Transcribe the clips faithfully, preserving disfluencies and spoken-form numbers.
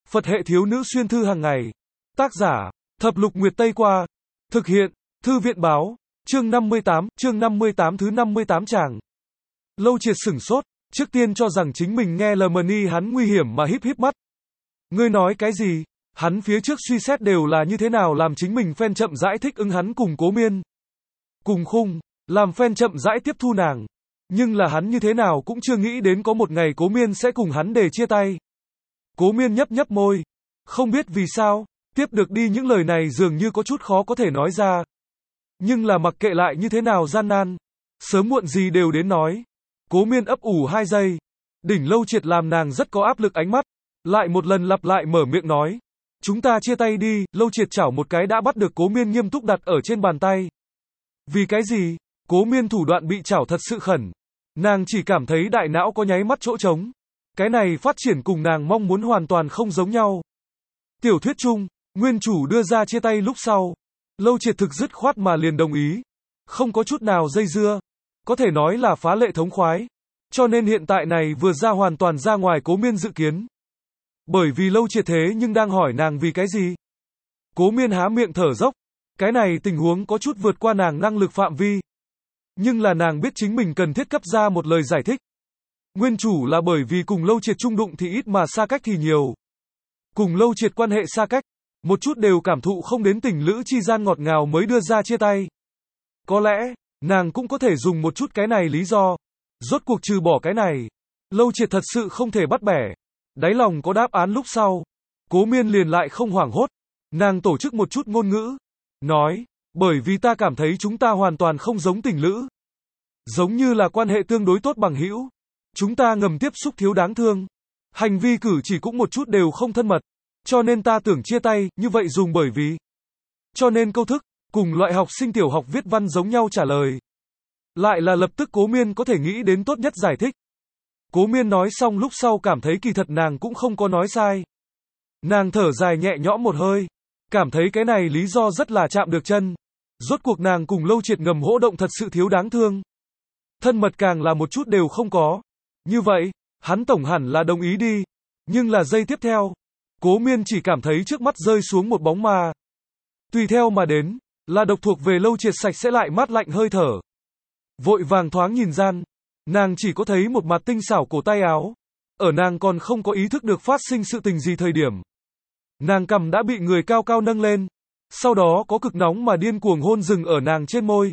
Phật hệ thiếu nữ xuyên thư hàng ngày. Tác giả, Thập Lục Nguyệt Tây Qua. Thực hiện, Thư viện Báo. Chương năm mươi tám, chương năm mươi tám thứ năm mươi tám tràng. Lâu Triệt sửng sốt, trước tiên cho rằng chính mình nghe lờ mờ ni hắn nguy hiểm mà híp híp mắt. Ngươi nói cái gì? Hắn phía trước suy xét đều là như thế nào làm chính mình phen chậm rãi thích ứng hắn cùng Cố Miên. Cùng khung, làm phen chậm rãi tiếp thu nàng. Nhưng là hắn như thế nào cũng chưa nghĩ đến có một ngày Cố Miên sẽ cùng hắn để chia tay. Cố Miên nhấp nhấp môi. Không biết vì sao, tiếp được đi những lời này dường như có chút khó có thể nói ra. Nhưng là mặc kệ lại như thế nào gian nan, sớm muộn gì đều đến nói. Cố Miên ấp ủ hai giây. Đỉnh Lâu Triệt làm nàng rất có áp lực ánh mắt. Lại một lần lặp lại mở miệng nói. Chúng ta chia tay đi. Lâu Triệt chảo một cái đã bắt được Cố Miên nghiêm túc đặt ở trên bàn tay. Vì cái gì? Cố Miên thủ đoạn bị chảo thật sự khẩn. Nàng chỉ cảm thấy đại não có nháy mắt chỗ trống. Cái này phát triển cùng nàng mong muốn hoàn toàn không giống nhau. Tiểu thuyết chung, nguyên chủ đưa ra chia tay lúc sau. Lâu Triệt thực dứt khoát mà liền đồng ý. Không có chút nào dây dưa. Có thể nói là phá lệ thống khoái. Cho nên hiện tại này vừa ra hoàn toàn ra ngoài Cố Miên dự kiến. Bởi vì Lâu Triệt thế nhưng đang hỏi nàng vì cái gì. Cố Miên há miệng thở dốc. Cái này tình huống có chút vượt qua nàng năng lực phạm vi. Nhưng là nàng biết chính mình cần thiết cấp ra một lời giải thích. Nguyên chủ là bởi vì cùng Lâu Triệt chung đụng thì ít mà xa cách thì nhiều. Cùng Lâu Triệt quan hệ xa cách, một chút đều cảm thụ không đến tình lữ chi gian ngọt ngào mới đưa ra chia tay. Có lẽ, nàng cũng có thể dùng một chút cái này lý do. Rốt cuộc trừ bỏ cái này, Lâu Triệt thật sự không thể bắt bẻ. Đáy lòng có đáp án lúc sau. Cố Miên liền lại không hoảng hốt. Nàng tổ chức một chút ngôn ngữ. Nói, bởi vì ta cảm thấy chúng ta hoàn toàn không giống tình lữ. Giống như là quan hệ tương đối tốt bằng hữu. Chúng ta ngầm tiếp xúc thiếu đáng thương. Hành vi cử chỉ cũng một chút đều không thân mật. Cho nên ta tưởng chia tay, như vậy dùng bởi vì. Cho nên câu thức, cùng loại học sinh tiểu học viết văn giống nhau trả lời. Lại là lập tức Cố Miên có thể nghĩ đến tốt nhất giải thích. Cố Miên nói xong lúc sau cảm thấy kỳ thật nàng cũng không có nói sai. Nàng thở dài nhẹ nhõm một hơi. Cảm thấy cái này lý do rất là chạm được chân. Rốt cuộc nàng cùng Lâu Triệt ngầm hỗ động thật sự thiếu đáng thương. Thân mật càng là một chút đều không có. Như vậy, hắn tổng hẳn là đồng ý đi. Nhưng là giây tiếp theo, Cố Miên chỉ cảm thấy trước mắt rơi xuống một bóng ma. Tùy theo mà đến, là độc thuộc về Lâu Triệt sạch sẽ lại mát lạnh hơi thở. Vội vàng thoáng nhìn gian, nàng chỉ có thấy một mặt tinh xảo cổ tay áo. Ở nàng còn không có ý thức được phát sinh sự tình gì thời điểm. Nàng cằm đã bị người cao cao nâng lên. Sau đó có cực nóng mà điên cuồng hôn dừng ở nàng trên môi.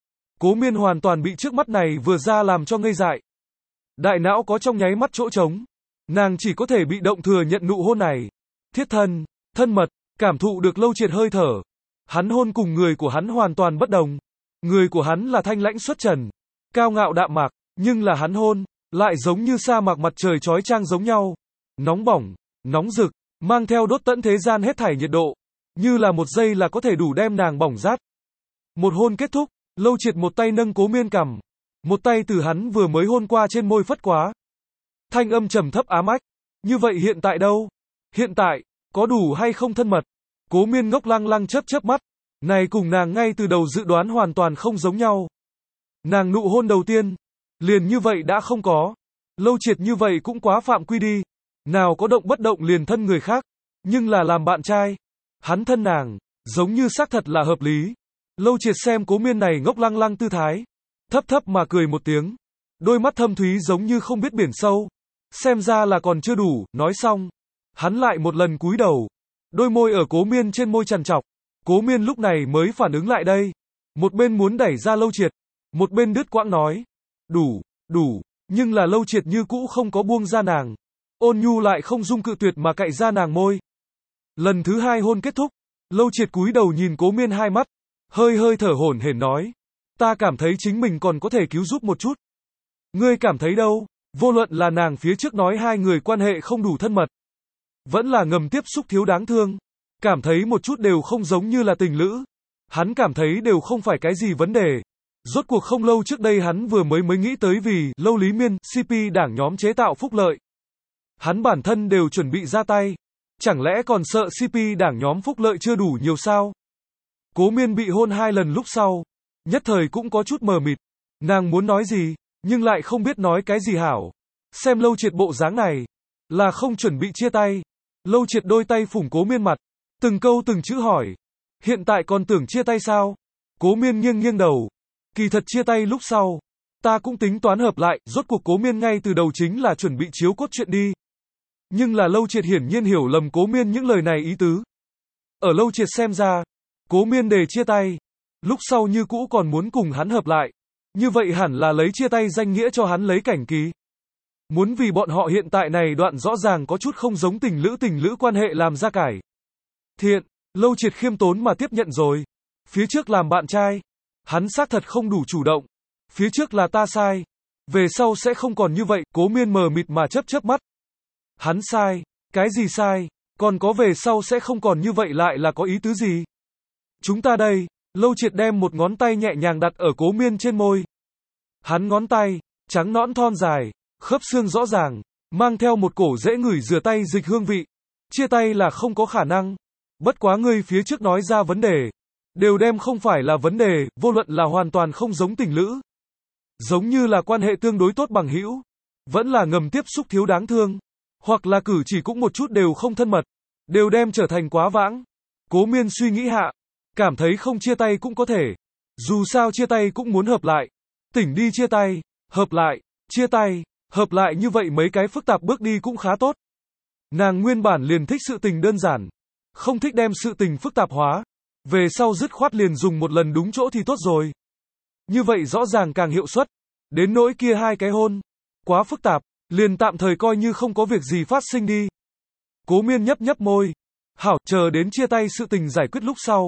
Cố Miên hoàn toàn bị trước mắt này vừa ra làm cho ngây dại. Đại não có trong nháy mắt chỗ trống. Nàng chỉ có thể bị động thừa nhận nụ hôn này. Thiết thân, thân mật, cảm thụ được Lâu Triệt hơi thở. Hắn hôn cùng người của hắn hoàn toàn bất đồng. Người của hắn là thanh lãnh xuất trần, cao ngạo đạm mạc, nhưng là hắn hôn, lại giống như sa mạc mặt trời chói chang giống nhau. Nóng bỏng, nóng rực, mang theo đốt tận thế gian hết thảy nhiệt độ. Như là một giây là có thể đủ đem nàng bỏng rát. Một hôn kết thúc, Lâu Triệt một tay nâng Cố Miên cằm. Một tay từ hắn vừa mới hôn qua trên môi phất quá. Thanh âm trầm thấp ám ách. Như vậy hiện tại đâu? Hiện tại, có đủ hay không thân mật? Cố Miên ngốc lăng lăng chớp chớp mắt. Này cùng nàng ngay từ đầu dự đoán hoàn toàn không giống nhau. Nàng nụ hôn đầu tiên, liền như vậy đã không có. Lâu Triệt như vậy cũng quá phạm quy đi. Nào có động bất động liền thân người khác. Nhưng là làm bạn trai. Hắn thân nàng, giống như xác thật là hợp lý. Lâu Triệt xem Cố Miên này ngốc lăng lăng tư thái. Thấp thấp mà cười một tiếng. Đôi mắt thâm thúy giống như không biết biển sâu. Xem ra là còn chưa đủ, nói xong. Hắn lại một lần cúi đầu. Đôi môi ở Cố Miên trên môi trằn trọc. Cố Miên lúc này mới phản ứng lại đây. Một bên muốn đẩy ra Lâu Triệt. Một bên đứt quãng nói. Đủ, đủ. Nhưng là Lâu Triệt như cũ không có buông ra nàng. Ôn nhu lại không dung cự tuyệt mà cạy ra nàng môi. Lần thứ hai hôn kết thúc. Lâu Triệt cúi đầu nhìn Cố Miên hai mắt. Hơi hơi thở hổn hển nói. Ta cảm thấy chính mình còn có thể cứu giúp một chút. Ngươi cảm thấy đâu? Vô luận là nàng phía trước nói hai người quan hệ không đủ thân mật. Vẫn là ngầm tiếp xúc thiếu đáng thương. Cảm thấy một chút đều không giống như là tình lữ. Hắn cảm thấy đều không phải cái gì vấn đề. Rốt cuộc không lâu trước đây hắn vừa mới mới nghĩ tới vì Lâu Lý Miên, xê pê đảng nhóm chế tạo phúc lợi. Hắn bản thân đều chuẩn bị ra tay. Chẳng lẽ còn sợ xê pê đảng nhóm phúc lợi chưa đủ nhiều sao? Cố Miên bị hôn hai lần lúc sau. Nhất thời cũng có chút mờ mịt. Nàng muốn nói gì, nhưng lại không biết nói cái gì hảo. Xem Lâu Triệt bộ dáng này. Là không chuẩn bị chia tay. Lâu Triệt đôi tay phủng Cố Miên mặt, từng câu từng chữ hỏi. Hiện tại còn tưởng chia tay sao? Cố Miên nghiêng nghiêng đầu. Kỳ thật chia tay lúc sau. Ta cũng tính toán hợp lại, rốt cuộc Cố Miên ngay từ đầu chính là chuẩn bị chiếu cốt truyện đi. Nhưng là Lâu Triệt hiển nhiên hiểu lầm Cố Miên những lời này ý tứ. Ở Lâu Triệt xem ra, Cố Miên đề chia tay. Lúc sau như cũ còn muốn cùng hắn hợp lại. Như vậy hẳn là lấy chia tay danh nghĩa cho hắn lấy cảnh ký. Muốn vì bọn họ hiện tại này đoạn rõ ràng có chút không giống tình lữ tình lữ quan hệ làm ra cải. Thiện, Lâu Triệt khiêm tốn mà tiếp nhận rồi. Phía trước làm bạn trai. Hắn xác thật không đủ chủ động. Phía trước là ta sai. Về sau sẽ không còn như vậy, Cố Miên mờ mịt mà chớp chớp mắt. Hắn sai, cái gì sai, còn có về sau sẽ không còn như vậy lại là có ý tứ gì? Chúng ta đây, Lâu Triệt đem một ngón tay nhẹ nhàng đặt ở Cố Miên trên môi. Hắn ngón tay, trắng nõn thon dài, khớp xương rõ ràng, mang theo một cổ dễ ngửi rửa tay dịch hương vị. Chia tay là không có khả năng. Bất quá ngươi phía trước nói ra vấn đề. Đều đem không phải là vấn đề, vô luận là hoàn toàn không giống tình lữ. Giống như là quan hệ tương đối tốt bằng hữu. Vẫn là ngầm tiếp xúc thiếu đáng thương. Hoặc là cử chỉ cũng một chút đều không thân mật. Đều đem trở thành quá vãng. Cố Miên suy nghĩ hạ. Cảm thấy không chia tay cũng có thể. Dù sao chia tay cũng muốn hợp lại. Tỉnh đi chia tay, hợp lại, chia tay, hợp lại như vậy mấy cái phức tạp bước đi cũng khá tốt. Nàng nguyên bản liền thích sự tình đơn giản. Không thích đem sự tình phức tạp hóa. Về sau dứt khoát liền dùng một lần đúng chỗ thì tốt rồi. Như vậy rõ ràng càng hiệu suất. Đến nỗi kia hai cái hôn. Quá phức tạp. Liền tạm thời coi như không có việc gì phát sinh đi. Cố Miên nhấp nhấp môi. Hảo, chờ đến chia tay sự tình giải quyết lúc sau.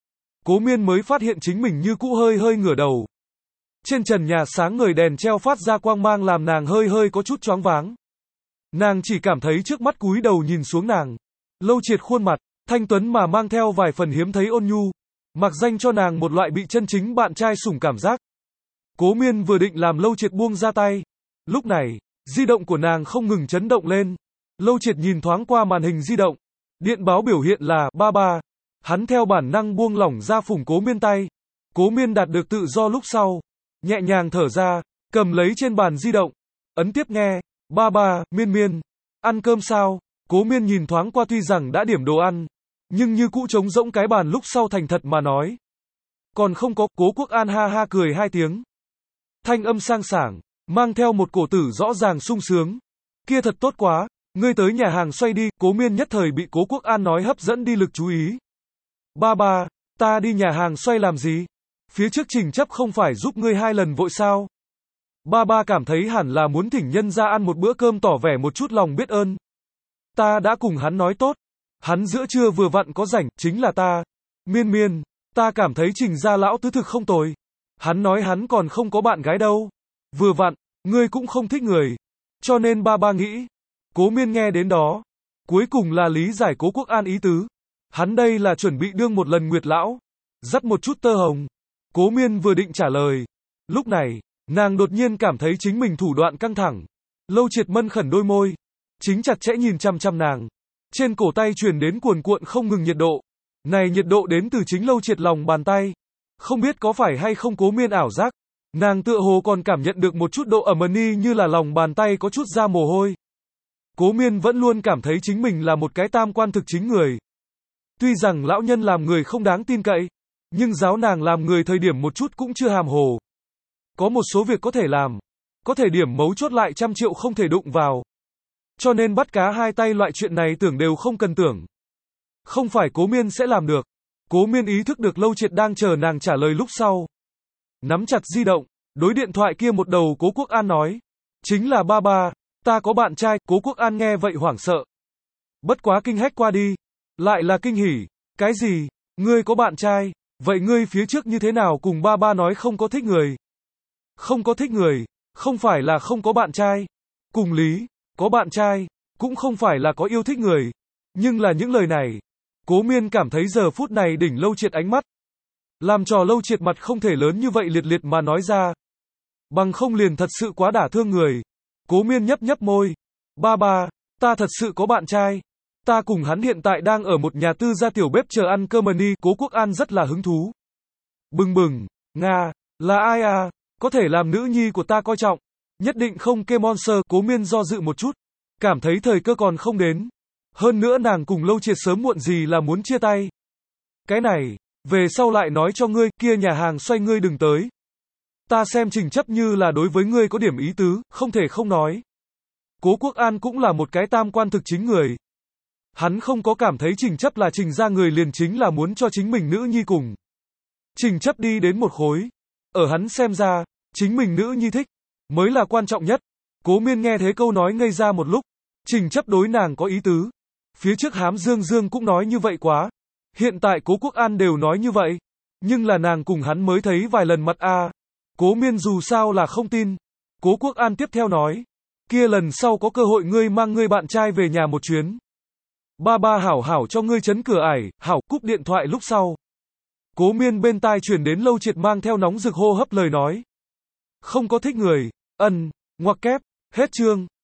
Cố Miên mới phát hiện chính mình như cũ hơi hơi ngửa đầu. Trên trần nhà sáng ngời đèn treo phát ra quang mang làm nàng hơi hơi có chút choáng váng. Nàng chỉ cảm thấy trước mắt cúi đầu nhìn xuống nàng. Lâu Triệt khuôn mặt, thanh tuấn mà mang theo vài phần hiếm thấy ôn nhu. Mặc danh cho nàng một loại bị chân chính bạn trai sủng cảm giác. Cố Miên vừa định làm Lâu Triệt buông ra tay. Lúc này, di động của nàng không ngừng chấn động lên. Lâu Triệt nhìn thoáng qua màn hình di động. Điện báo biểu hiện là ba ba. Hắn theo bản năng buông lỏng ra phủng Cố Miên tay. Cố Miên đạt được tự do lúc sau. Nhẹ nhàng thở ra, cầm lấy trên bàn di động. Ấn tiếp nghe. Ba ba, Miên Miên. Ăn cơm sao? Cố Miên nhìn thoáng qua tuy rằng đã điểm đồ ăn. Nhưng như cũ trống rỗng cái bàn lúc sau thành thật mà nói. Còn không có, Cố Quốc An ha ha cười hai tiếng. Thanh âm sang sảng, mang theo một cổ tử rõ ràng sung sướng. Kia thật tốt quá, ngươi tới nhà hàng xoay đi, Cố Miên nhất thời bị Cố Quốc An nói hấp dẫn đi lực chú ý. Ba ba, ta đi nhà hàng xoay làm gì? Phía trước Trình Chấp không phải giúp ngươi hai lần vội sao? Ba ba cảm thấy hẳn là muốn thỉnh nhân ra ăn một bữa cơm tỏ vẻ một chút lòng biết ơn. Ta đã cùng hắn nói tốt. Hắn giữa trưa vừa vặn có rảnh, chính là ta. Miên Miên, ta cảm thấy Trình gia lão tứ thực không tồi. Hắn nói hắn còn không có bạn gái đâu. Vừa vặn, ngươi cũng không thích người. Cho nên ba ba nghĩ. Cố Miên nghe đến đó. Cuối cùng là lý giải Cố Quốc An ý tứ. Hắn đây là chuẩn bị đương một lần Nguyệt lão. Dắt một chút tơ hồng. Cố Miên vừa định trả lời. Lúc này, nàng đột nhiên cảm thấy chính mình thủ đoạn căng thẳng. Lâu Triệt mân khẩn đôi môi. Chính chặt chẽ nhìn chăm chăm nàng. Trên cổ tay truyền đến cuồn cuộn không ngừng nhiệt độ. Này nhiệt độ đến từ chính Lâu Triệt lòng bàn tay. Không biết có phải hay không Cố Miên ảo giác. Nàng tựa hồ còn cảm nhận được một chút độ ẩm ni như là lòng bàn tay có chút ra mồ hôi. Cố Miên vẫn luôn cảm thấy chính mình là một cái tam quan thực chính người. Tuy rằng lão nhân làm người không đáng tin cậy. Nhưng giáo nàng làm người thời điểm một chút cũng chưa hàm hồ. Có một số việc có thể làm. Có thể điểm mấu chốt lại trăm triệu không thể đụng vào. Cho nên bắt cá hai tay loại chuyện này tưởng đều không cần tưởng. Không phải Cố Miên sẽ làm được. Cố Miên ý thức được Lâu Triệt đang chờ nàng trả lời lúc sau. Nắm chặt di động, đối điện thoại kia một đầu Cố Quốc An nói. Chính là ba ba, ta có bạn trai, Cố Quốc An nghe vậy hoảng sợ. Bất quá kinh hách qua đi. Lại là kinh hỉ. Cái gì? Ngươi có bạn trai? Vậy ngươi phía trước như thế nào cùng ba ba nói không có thích người? Không có thích người, không phải là không có bạn trai. Cùng lý, có bạn trai, cũng không phải là có yêu thích người. Nhưng là những lời này, Cố Miên cảm thấy giờ phút này đỉnh Lâu Triệt ánh mắt. Làm trò Lâu Triệt mặt không thể lớn như vậy liệt liệt mà nói ra. Bằng không liền thật sự quá đả thương người. Cố Miên nhấp nhấp môi. Ba ba, ta thật sự có bạn trai. Ta cùng hắn hiện tại đang ở một nhà tư gia tiểu bếp chờ ăn cơm ni. Cố Quốc An rất là hứng thú. Bừng bừng, Nga, là ai à? Có thể làm nữ nhi của ta coi trọng. Nhất định không kê monster. Cố Miên do dự một chút. Cảm thấy thời cơ còn không đến. Hơn nữa nàng cùng Lâu Triệt sớm muộn gì là muốn chia tay. Cái này, về sau lại nói cho ngươi, kia nhà hàng xoay ngươi đừng tới. Ta xem Trình Chấp như là đối với ngươi có điểm ý tứ, không thể không nói. Cố Quốc An cũng là một cái tam quan thực chính người. Hắn không có cảm thấy Trình Chấp là Trình gia người liền chính là muốn cho chính mình nữ nhi cùng. Trình Chấp đi đến một khối. Ở hắn xem ra, chính mình nữ nhi thích, mới là quan trọng nhất. Cố Miên nghe thế câu nói ngây ra một lúc. Trình Chấp đối nàng có ý tứ. Phía trước Hám Dương Dương cũng nói như vậy quá. Hiện tại Cố Quốc An đều nói như vậy. Nhưng là nàng cùng hắn mới thấy vài lần mặt a. À. Cố Miên dù sao là không tin. Cố Quốc An tiếp theo nói. Kia lần sau có cơ hội ngươi mang ngươi bạn trai về nhà một chuyến. Ba ba hảo hảo cho ngươi chấn cửa ải, hảo cúp điện thoại lúc sau. Cố Miên bên tai truyền đến Lâu Triệt mang theo nóng rực hô hấp lời nói. Không có thích người, ân, ngoặc kép, hết chương.